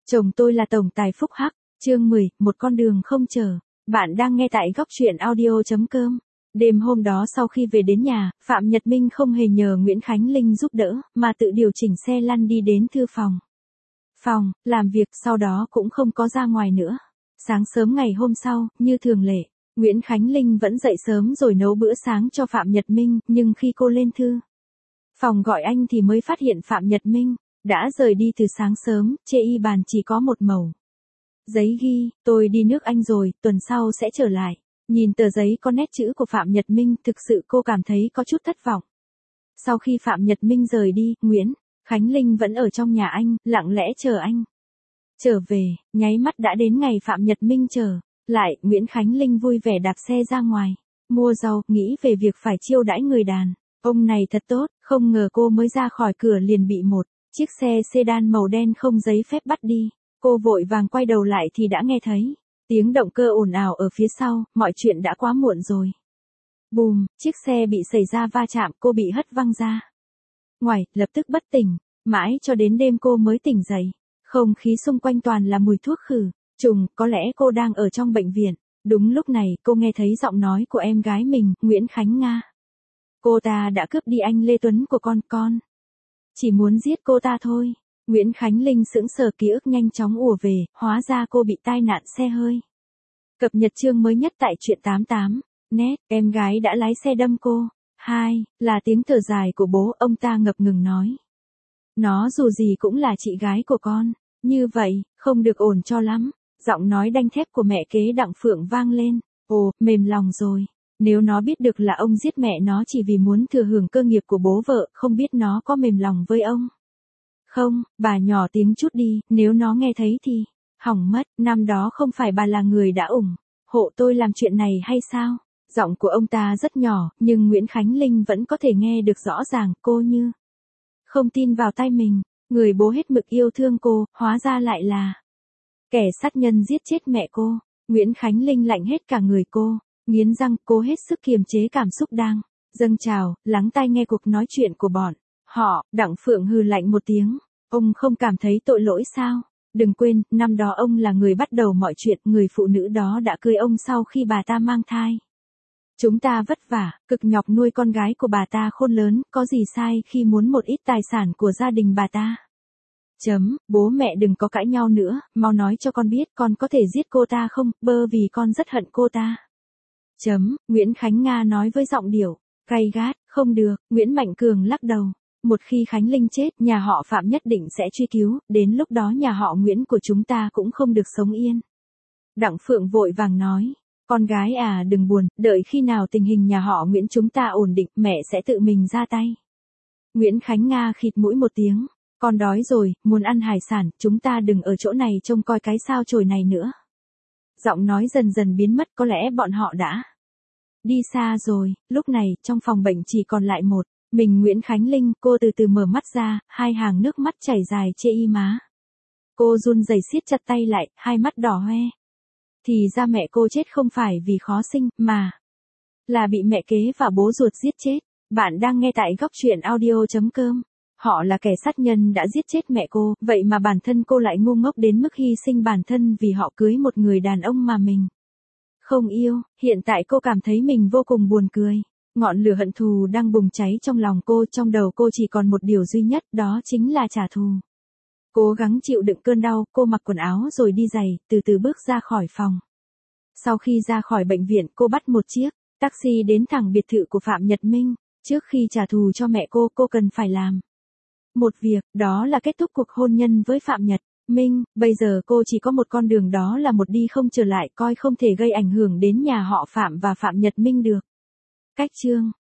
Chồng tôi là tổng tài phúc hắc, chương 10, một con đường không chờ. Bạn đang nghe tại góc truyện audio.com. Đêm hôm đó sau khi về đến nhà, Phạm Nhật Minh không hề nhờ Nguyễn Khánh Linh giúp đỡ, mà tự điều chỉnh xe lăn đi đến thư phòng. Làm việc sau đó cũng không có ra ngoài nữa. Sáng sớm ngày hôm sau, như thường lệ, Nguyễn Khánh Linh vẫn dậy sớm rồi nấu bữa sáng cho Phạm Nhật Minh, nhưng khi cô lên thư phòng gọi anh thì mới phát hiện Phạm Nhật Minh đã rời đi từ sáng sớm, trên y bàn chỉ có một mẩu giấy ghi, tôi đi nước Anh rồi, tuần sau sẽ trở lại. Nhìn tờ giấy có nét chữ của Phạm Nhật Minh, thực sự cô cảm thấy có chút thất vọng. Sau khi Phạm Nhật Minh rời đi, Nguyễn Khánh Linh vẫn ở trong nhà anh, lặng lẽ chờ anh trở về, nháy mắt đã đến ngày Phạm Nhật Minh trở lại, Nguyễn Khánh Linh vui vẻ đạp xe ra ngoài, mua rau, nghĩ về việc phải chiêu đãi người đàn ông này thật tốt, không ngờ cô mới ra khỏi cửa liền bị một chiếc xe sedan màu đen không giấy phép bắt đi. Cô vội vàng quay đầu lại thì đã nghe thấy tiếng động cơ ồn ào ở phía sau, mọi chuyện đã quá muộn rồi. Bùm, chiếc xe bị xảy ra va chạm, cô bị hất văng ra ngoài, lập tức bất tỉnh, mãi cho đến đêm cô mới tỉnh dậy. Không khí xung quanh toàn là mùi thuốc khử trùng, có lẽ cô đang ở trong bệnh viện. Đúng lúc này, cô nghe thấy giọng nói của em gái mình, Nguyễn Khánh Nga. Cô ta đã cướp đi anh Lê Tuấn của con chỉ muốn giết cô ta thôi. Nguyễn Khánh Linh sững sờ, ký ức nhanh chóng ùa về, hóa ra cô bị tai nạn xe hơi. Cập nhật chương mới nhất tại truyện 88. Net, em gái đã lái xe đâm cô. 2, là tiếng thở dài của bố, ông ta ngập ngừng nói. Nó dù gì cũng là chị gái của con, như vậy, không được ổn cho lắm. Giọng nói đanh thép của mẹ kế Đặng Phượng vang lên. Ồ, mềm lòng rồi. Nếu nó biết được là ông giết mẹ nó chỉ vì muốn thừa hưởng cơ nghiệp của bố vợ, không biết nó có mềm lòng với ông. Không, bà nhỏ tiếng chút đi, nếu nó nghe thấy thì hỏng mất, năm đó không phải bà là người đã ủng hộ tôi làm chuyện này hay sao? Giọng của ông ta rất nhỏ, nhưng Nguyễn Khánh Linh vẫn có thể nghe được rõ ràng, cô như không tin vào tai mình, người bố hết mực yêu thương cô, hóa ra lại là kẻ sát nhân giết chết mẹ cô. Nguyễn Khánh Linh lạnh hết cả người cô, nghiến răng, cô hết sức kiềm chế cảm xúc đang dâng trào, lắng tai nghe cuộc nói chuyện của bọn họ. Đặng Phượng hừ lạnh một tiếng. Ông không cảm thấy tội lỗi sao? Đừng quên, năm đó ông là người bắt đầu mọi chuyện, người phụ nữ đó đã cưới ông sau khi bà ta mang thai. Chúng ta vất vả, cực nhọc nuôi con gái của bà ta khôn lớn, có gì sai khi muốn một ít tài sản của gia đình bà ta? Bố mẹ đừng có cãi nhau nữa, mau nói cho con biết con có thể giết cô ta không, vì con rất hận cô ta. Nguyễn Khánh Nga nói với giọng điệu gay gắt. Không được, Nguyễn Mạnh Cường lắc đầu. Một khi Khánh Linh chết, nhà họ Phạm nhất định sẽ truy cứu, đến lúc đó nhà họ Nguyễn của chúng ta cũng không được sống yên. Đặng Phượng vội vàng nói, con gái à đừng buồn, đợi khi nào tình hình nhà họ Nguyễn chúng ta ổn định, mẹ sẽ tự mình ra tay. Nguyễn Khánh Nga khịt mũi một tiếng, con đói rồi, muốn ăn hải sản, chúng ta đừng ở chỗ này trông coi cái sao chổi này nữa. Giọng nói dần dần biến mất, có lẽ bọn họ đã đi xa rồi. Lúc này, trong phòng bệnh chỉ còn lại một mình Nguyễn Khánh Linh, cô từ từ mở mắt ra, hai hàng nước mắt chảy dài trên y má. Cô run rẩy siết chặt tay lại, hai mắt đỏ hoe. Thì ra mẹ cô chết không phải vì khó sinh, mà là bị mẹ kế và bố ruột giết chết. Bạn đang nghe tại góc truyện audio.com. Họ là kẻ sát nhân đã giết chết mẹ cô, vậy mà bản thân cô lại ngu ngốc đến mức hy sinh bản thân vì họ cưới một người đàn ông mà mình không yêu. Hiện tại cô cảm thấy mình vô cùng buồn cười. Ngọn lửa hận thù đang bùng cháy trong lòng cô, trong đầu cô chỉ còn một điều duy nhất, đó chính là trả thù. Cố gắng chịu đựng cơn đau, cô mặc quần áo rồi đi giày, từ từ bước ra khỏi phòng. Sau khi ra khỏi bệnh viện, cô bắt một chiếc taxi đến thẳng biệt thự của Phạm Nhật Minh. Trước khi trả thù cho mẹ cô cần phải làm một việc, đó là kết thúc cuộc hôn nhân với Phạm Nhật Minh. Bây giờ cô chỉ có một con đường, đó là một đi không trở lại, coi không thể gây ảnh hưởng đến nhà họ Phạm và Phạm Nhật Minh được. Cách chương